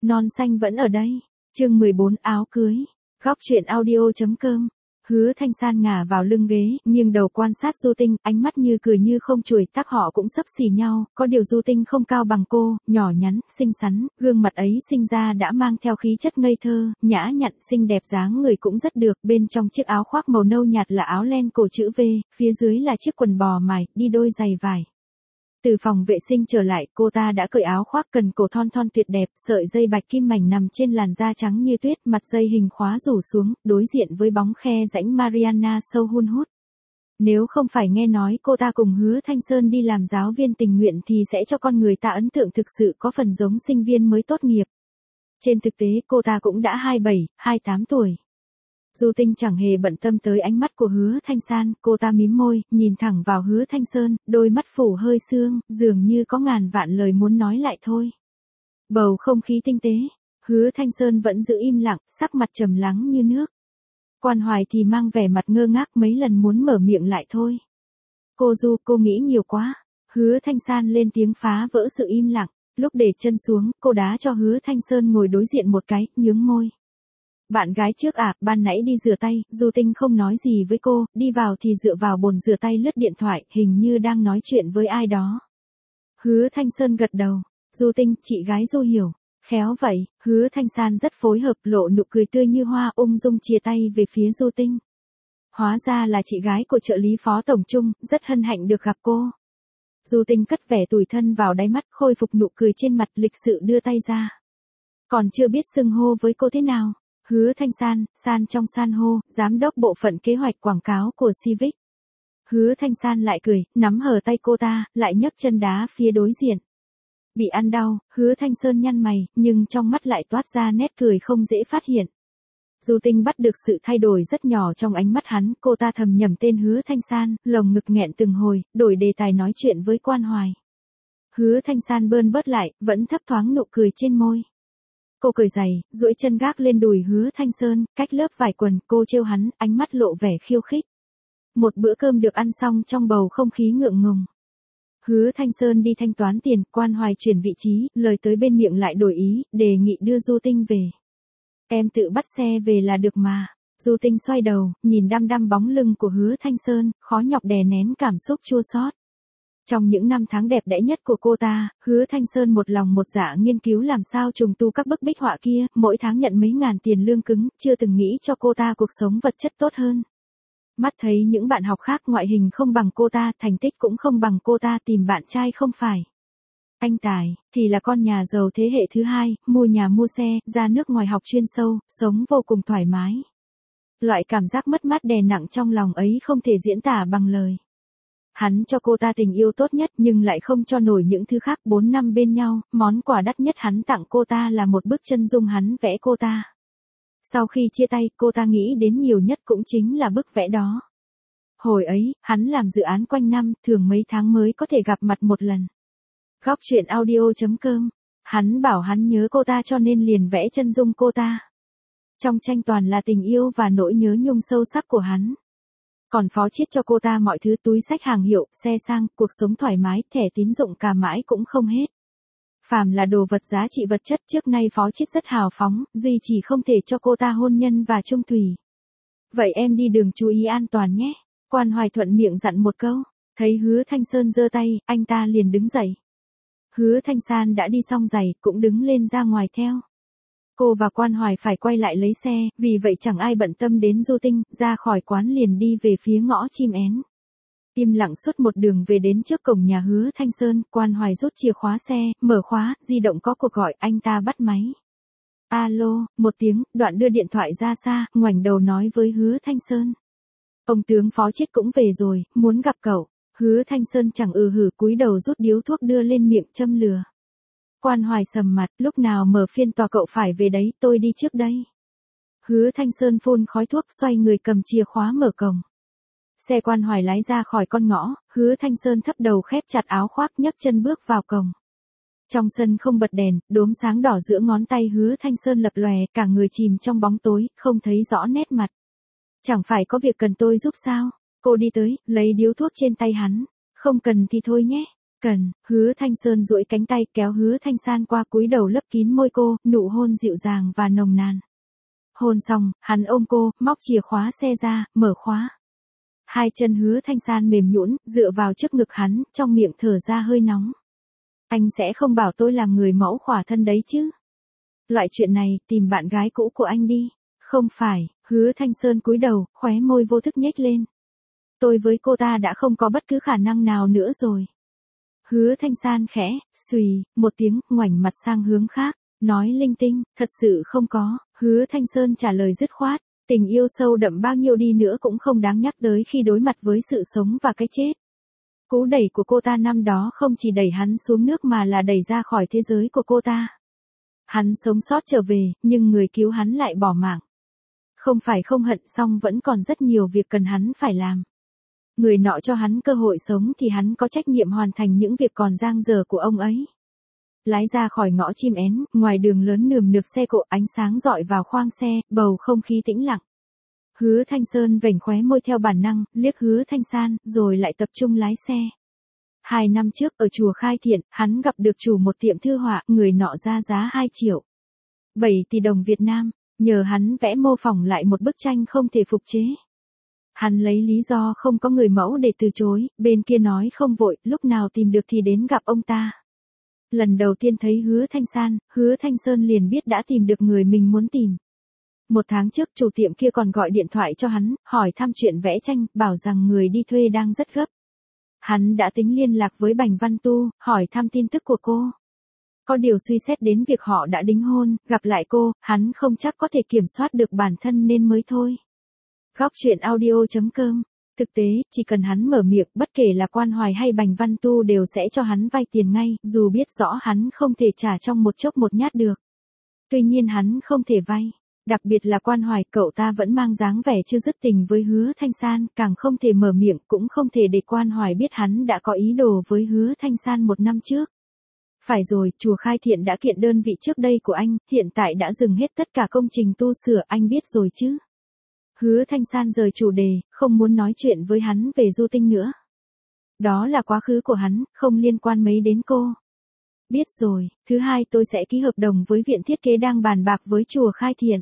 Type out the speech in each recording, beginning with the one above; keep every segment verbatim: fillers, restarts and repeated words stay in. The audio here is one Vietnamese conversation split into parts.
Non xanh vẫn ở đây. Chương mười bốn áo cưới. Góc truyện audio chấm com. Hứa Thanh San ngả vào lưng ghế, nghiêng đầu quan sát Du Tinh, ánh mắt như cười như không chuồi, tác họ cũng xấp xì nhau, có điều Du Tinh không cao bằng cô, nhỏ nhắn, xinh xắn, gương mặt ấy sinh ra đã mang theo khí chất ngây thơ, nhã nhặn, xinh đẹp, dáng người cũng rất được, bên trong chiếc áo khoác màu nâu nhạt là áo len cổ chữ V, phía dưới là chiếc quần bò mài, đi đôi giày vải. Từ phòng vệ sinh trở lại, cô ta đã cởi áo khoác cần cổ thon thon tuyệt đẹp, sợi dây bạch kim mảnh nằm trên làn da trắng như tuyết, mặt dây hình khóa rủ xuống, đối diện với bóng khe rãnh Mariana sâu hun hút. Nếu không phải nghe nói cô ta cùng Hứa Thanh Sơn đi làm giáo viên tình nguyện thì sẽ cho con người ta ấn tượng thực sự có phần giống sinh viên mới tốt nghiệp. Trên thực tế cô ta cũng đã hai mươi bảy, hai mươi tám tuổi. Du Tinh chẳng hề bận tâm tới ánh mắt của Hứa Thanh San, cô ta mím môi, nhìn thẳng vào Hứa Thanh Sơn, đôi mắt phủ hơi sương, dường như có ngàn vạn lời muốn nói lại thôi. Bầu không khí tinh tế, Hứa Thanh Sơn vẫn giữ im lặng, sắc mặt trầm lắng như nước. Quan Hoài thì mang vẻ mặt ngơ ngác mấy lần muốn mở miệng lại thôi. Cô Du, cô nghĩ nhiều quá. Hứa Thanh San lên tiếng phá vỡ sự im lặng, lúc để chân xuống, cô đá cho Hứa Thanh Sơn ngồi đối diện một cái, nhướng môi. Bạn gái trước à, ban nãy đi rửa tay, Du Tinh không nói gì với cô, đi vào thì dựa vào bồn rửa tay lướt điện thoại, hình như đang nói chuyện với ai đó. Hứa Thanh Sơn gật đầu, Du Tinh, chị gái Du hiểu, khéo vậy, Hứa Thanh San rất phối hợp, lộ nụ cười tươi như hoa, ung dung chia tay về phía Du Tinh. Hóa ra là chị gái của trợ lý phó tổng Trung, rất hân hạnh được gặp cô. Du Tinh cất vẻ tủi thân vào đáy mắt, khôi phục nụ cười trên mặt, lịch sự đưa tay ra. Còn chưa biết xưng hô với cô thế nào. Hứa Thanh San, San trong san hô, giám đốc bộ phận kế hoạch quảng cáo của Civic. Hứa Thanh San lại cười, nắm hở tay cô ta, lại nhấc chân đá phía đối diện. Bị ăn đau, Hứa Thanh Sơn nhăn mày, nhưng trong mắt lại toát ra nét cười không dễ phát hiện. Du Tinh bắt được sự thay đổi rất nhỏ trong ánh mắt hắn, cô ta thầm nhẩm tên Hứa Thanh San, lồng ngực nghẹn từng hồi, đổi đề tài nói chuyện với Quan Hoài. Hứa Thanh San bơn bớt lại, vẫn thấp thoáng nụ cười trên môi. Cô cởi giày, duỗi chân gác lên đùi Hứa Thanh Sơn, cách lớp vải quần, cô trêu hắn, ánh mắt lộ vẻ khiêu khích. Một bữa cơm được ăn xong trong bầu không khí ngượng ngùng. Hứa Thanh Sơn đi thanh toán tiền, Quan Hoài chuyển vị trí, lời tới bên miệng lại đổi ý, đề nghị đưa Du Tinh về. Em tự bắt xe về là được mà. Du Tinh xoay đầu, nhìn đăm đăm bóng lưng của Hứa Thanh Sơn, khó nhọc đè nén cảm xúc chua xót. Trong những năm tháng đẹp đẽ nhất của cô ta, Hứa Thanh Sơn một lòng một dạ nghiên cứu làm sao trùng tu các bức bích họa kia, mỗi tháng nhận mấy ngàn tiền lương cứng, chưa từng nghĩ cho cô ta cuộc sống vật chất tốt hơn. Mắt thấy những bạn học khác ngoại hình không bằng cô ta, thành tích cũng không bằng cô ta, tìm bạn trai không phải. Anh Tài, thì là con nhà giàu thế hệ thứ hai, mua nhà mua xe, ra nước ngoài học chuyên sâu, sống vô cùng thoải mái. Loại cảm giác mất mát đè nặng trong lòng ấy không thể diễn tả bằng lời. Hắn cho cô ta tình yêu tốt nhất nhưng lại không cho nổi những thứ khác. Bốn năm bên nhau, món quà đắt nhất hắn tặng cô ta là một bức chân dung hắn vẽ cô ta. Sau khi chia tay, cô ta nghĩ đến nhiều nhất cũng chính là bức vẽ đó. Hồi ấy, hắn làm dự án quanh năm, thường mấy tháng mới có thể gặp mặt một lần. Góc truyện audio chấm com. Hắn bảo hắn nhớ cô ta cho nên liền vẽ chân dung cô ta. Trong tranh toàn là tình yêu và nỗi nhớ nhung sâu sắc của hắn. Còn phó chiết cho cô ta mọi thứ, túi xách hàng hiệu, xe sang, cuộc sống thoải mái, thẻ tín dụng cả mãi cũng không hết. Phàm là đồ vật giá trị vật chất, trước nay phó chiết rất hào phóng, duy chỉ không thể cho cô ta hôn nhân và chung thủy. Vậy em đi đường chú ý an toàn nhé. Quan Hoài thuận miệng dặn một câu, thấy Hứa Thanh Sơn giơ tay, anh ta liền đứng dậy. Hứa Thanh San đã đi xong giày, cũng đứng lên ra ngoài theo. Cô và Quan Hoài phải quay lại lấy xe, vì vậy chẳng ai bận tâm đến Du Tinh, ra khỏi quán liền đi về phía ngõ Chim Én. Im lặng suốt một đường về đến trước cổng nhà Hứa Thanh Sơn, Quan Hoài rút chìa khóa xe, mở khóa, di động có cuộc gọi, anh ta bắt máy. Alo, một tiếng, đoạn đưa điện thoại ra xa, ngoảnh đầu nói với Hứa Thanh Sơn. Ông tướng phó chiết cũng về rồi, muốn gặp cậu. Hứa Thanh Sơn chẳng ừ hử, cúi đầu rút điếu thuốc đưa lên miệng châm lửa. Quan Hoài sầm mặt, lúc nào mở phiên tòa cậu phải về đấy, tôi đi trước đây. Hứa Thanh Sơn phun khói thuốc, xoay người cầm chìa khóa mở cổng. Xe Quan Hoài lái ra khỏi con ngõ, Hứa Thanh Sơn thấp đầu khép chặt áo khoác, nhấc chân bước vào cổng. Trong sân không bật đèn, đốm sáng đỏ giữa ngón tay Hứa Thanh Sơn lập lòe, cả người chìm trong bóng tối, không thấy rõ nét mặt. Chẳng phải có việc cần tôi giúp sao? Cô đi tới, lấy điếu thuốc trên tay hắn. Không cần thì thôi nhé. cần, Hứa Thanh Sơn duỗi cánh tay kéo Hứa Thanh San qua cúi đầu lấp kín môi cô, nụ hôn dịu dàng và nồng nàn. Hôn xong, hắn ôm cô, móc chìa khóa xe ra, mở khóa. Hai chân Hứa Thanh San mềm nhũn, dựa vào trước ngực hắn, trong miệng thở ra hơi nóng. Anh sẽ không bảo tôi làm người mẫu khỏa thân đấy chứ? Loại chuyện này, tìm bạn gái cũ của anh đi. Không phải, Hứa Thanh Sơn cúi đầu, khóe môi vô thức nhếch lên. Tôi với cô ta đã không có bất cứ khả năng nào nữa rồi. Hứa Thanh San khẽ, xùy, một tiếng, ngoảnh mặt sang hướng khác, nói linh tinh, thật sự không có. Hứa Thanh Sơn trả lời dứt khoát, tình yêu sâu đậm bao nhiêu đi nữa cũng không đáng nhắc tới khi đối mặt với sự sống và cái chết. Cú đẩy của cô ta năm đó không chỉ đẩy hắn xuống nước mà là đẩy ra khỏi thế giới của cô ta. Hắn sống sót trở về, nhưng người cứu hắn lại bỏ mạng. Không phải không hận, song vẫn còn rất nhiều việc cần hắn phải làm. Người nọ cho hắn cơ hội sống thì hắn có trách nhiệm hoàn thành những việc còn dang dở của ông ấy. Lái ra khỏi ngõ chim én, ngoài đường lớn nườm nượp xe cộ, ánh sáng rọi vào khoang xe, bầu không khí tĩnh lặng. Hứa Thanh Sơn vểnh khóe môi theo bản năng, liếc Hứa Thanh San, rồi lại tập trung lái xe. Hai năm trước ở chùa Khai Thiện, hắn gặp được chủ một tiệm thư họa, người nọ ra giá hai triệu. bảy tỷ đồng Việt Nam, nhờ hắn vẽ mô phỏng lại một bức tranh không thể phục chế. Hắn lấy lý do không có người mẫu để từ chối, bên kia nói không vội, lúc nào tìm được thì đến gặp ông ta. Lần đầu tiên thấy Hứa Thanh San, Hứa Thanh Sơn liền biết đã tìm được người mình muốn tìm. Một tháng trước chủ tiệm kia còn gọi điện thoại cho hắn, hỏi thăm chuyện vẽ tranh, bảo rằng người đi thuê đang rất gấp. Hắn đã tính liên lạc với Bành Văn Tu, hỏi thăm tin tức của cô. Có điều suy xét đến việc họ đã đính hôn, gặp lại cô, hắn không chắc có thể kiểm soát được bản thân nên mới thôi. Góc truyện audio chấm com. Thực tế, chỉ cần hắn mở miệng, bất kể là Quan Hoài hay Bành Văn Tu đều sẽ cho hắn vay tiền ngay, dù biết rõ hắn không thể trả trong một chốc một nhát được. Tuy nhiên hắn không thể vay. Đặc biệt là Quan Hoài, cậu ta vẫn mang dáng vẻ chưa dứt tình với Hứa Thanh San, càng không thể mở miệng, cũng không thể để Quan Hoài biết hắn đã có ý đồ với Hứa Thanh San một năm trước. Phải rồi, chùa Khai Thiện đã kiện đơn vị trước đây của anh, hiện tại đã dừng hết tất cả công trình tu sửa, anh biết rồi chứ. Hứa Thanh San rời chủ đề, không muốn nói chuyện với hắn về Du Tinh nữa. Đó là quá khứ của hắn, không liên quan mấy đến cô. Biết rồi, thứ hai tôi sẽ ký hợp đồng với viện thiết kế đang bàn bạc với chùa Khai Thiện.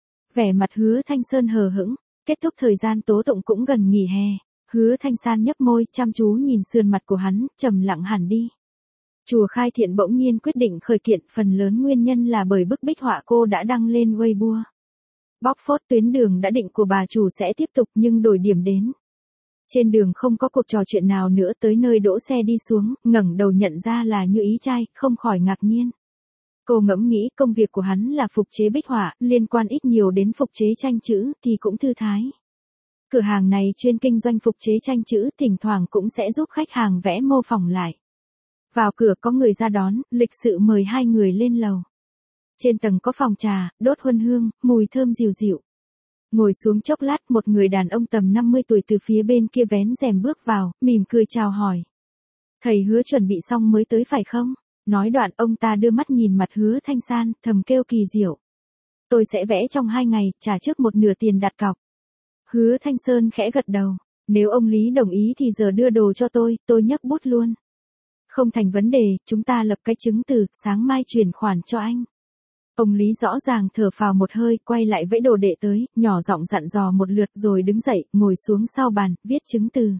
Vẻ mặt Hứa Thanh Sơn hờ hững, kết thúc thời gian tố tụng cũng gần nghỉ hè. Hứa Thanh San nhấp môi, chăm chú nhìn sườn mặt của hắn, trầm lặng hẳn đi. Chùa Khai Thiện bỗng nhiên quyết định khởi kiện, phần lớn nguyên nhân là bởi bức bích họa cô đã đăng lên Weibo. Bóc phốt tuyến đường đã định của bà chủ sẽ tiếp tục nhưng đổi điểm đến. Trên đường không có cuộc trò chuyện nào nữa, tới nơi đỗ xe đi xuống, ngẩng đầu nhận ra là Như Ý trai, không khỏi ngạc nhiên. Cô ngẫm nghĩ công việc của hắn là phục chế bích họa, liên quan ít nhiều đến phục chế tranh chữ thì cũng thư thái. Cửa hàng này chuyên kinh doanh phục chế tranh chữ, thỉnh thoảng cũng sẽ giúp khách hàng vẽ mô phỏng lại. Vào cửa có người ra đón, lịch sự mời hai người lên lầu. Trên tầng có phòng trà, đốt huân hương, mùi thơm dịu dịu. Ngồi xuống chốc lát, một người đàn ông tầm năm mươi tuổi từ phía bên kia vén rèm bước vào, mỉm cười chào hỏi. Thầy Hứa chuẩn bị xong mới tới phải không? Nói đoạn ông ta đưa mắt nhìn mặt Hứa Thanh San, thầm kêu kỳ diệu. Tôi sẽ vẽ trong hai ngày, trả trước một nửa tiền đặt cọc. Hứa Thanh Sơn khẽ gật đầu. Nếu ông Lý đồng ý thì giờ đưa đồ cho tôi, tôi nhấc bút luôn. Không thành vấn đề, chúng ta lập cái chứng từ, sáng mai chuyển khoản cho anh. Ông Lý rõ ràng thở phào một hơi, quay lại vẫy đồ đệ tới, nhỏ giọng dặn dò một lượt rồi đứng dậy, ngồi xuống sau bàn, viết chứng từ.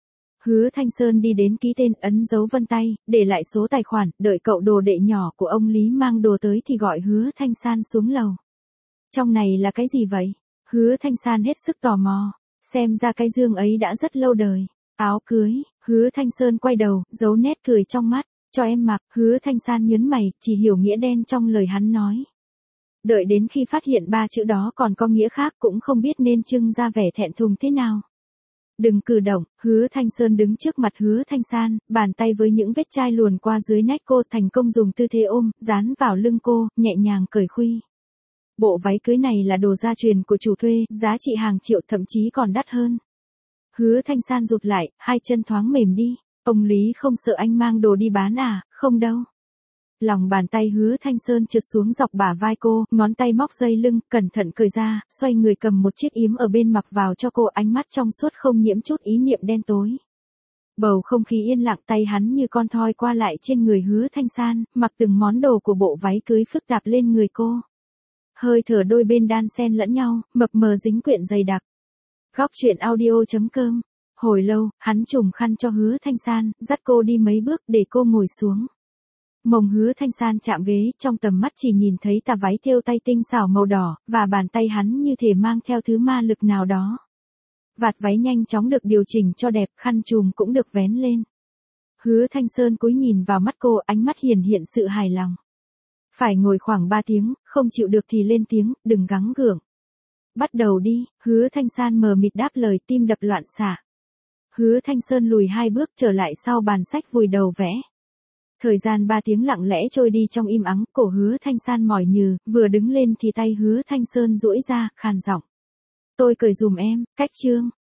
Hứa Thanh Sơn đi đến ký tên, ấn dấu vân tay, để lại số tài khoản, đợi cậu đồ đệ nhỏ của ông Lý mang đồ tới thì gọi Hứa Thanh San xuống lầu. Trong này là cái gì vậy? Hứa Thanh San hết sức tò mò, xem ra cái dương ấy đã rất lâu đời. Áo cưới. Hứa Thanh Sơn quay đầu, giấu nét cười trong mắt, cho em mặc. Hứa Thanh San nhớn mày, chỉ hiểu nghĩa đen trong lời hắn nói. Đợi đến khi phát hiện ba chữ đó còn có nghĩa khác cũng không biết nên trưng ra vẻ thẹn thùng thế nào. Đừng cử động. Hứa Thanh Sơn đứng trước mặt Hứa Thanh San, bàn tay với những vết chai luồn qua dưới nách cô, thành công dùng tư thế ôm, dán vào lưng cô, nhẹ nhàng cởi khuy. Bộ váy cưới này là đồ gia truyền của chủ thuê, giá trị hàng triệu, thậm chí còn đắt hơn. Hứa Thanh San rụt lại, hai chân thoáng mềm đi. Ông Lý không sợ anh mang đồ đi bán à? Không đâu. Lòng bàn tay Hứa Thanh Sơn trượt xuống dọc bả vai cô, ngón tay móc dây lưng, cẩn thận cởi ra, xoay người cầm một chiếc yếm ở bên mặc vào cho cô, ánh mắt trong suốt không nhiễm chút ý niệm đen tối. Bầu không khí yên lặng, tay hắn như con thoi qua lại trên người Hứa Thanh San, mặc từng món đồ của bộ váy cưới phức tạp lên người cô. Hơi thở đôi bên đan xen lẫn nhau, mập mờ dính quyện dày đặc. Góc truyện audio chấm com. Hồi lâu, hắn trùm khăn cho Hứa Thanh San, dắt cô đi mấy bước để cô ngồi xuống. Mông Hứa Thanh San chạm ghế, trong tầm mắt chỉ nhìn thấy tà váy thêu tay tinh xảo màu đỏ, và bàn tay hắn như thể mang theo thứ ma lực nào đó. Vạt váy nhanh chóng được điều chỉnh cho đẹp, khăn trùm cũng được vén lên. Hứa Thanh Sơn cúi nhìn vào mắt cô, ánh mắt hiển hiện sự hài lòng. Phải ngồi khoảng ba tiếng, không chịu được thì lên tiếng, đừng gắng gượng. Bắt đầu đi, Hứa Thanh San mờ mịt đáp lời, tim đập loạn xạ. Hứa Thanh Sơn lùi hai bước trở lại sau bàn sách vùi đầu vẽ. Thời gian ba tiếng lặng lẽ trôi đi trong im ắng, cổ Hứa Thanh San mỏi nhừ, vừa đứng lên thì tay Hứa Thanh Sơn duỗi ra, khàn giọng. Tôi cởi giùm em, cách chương.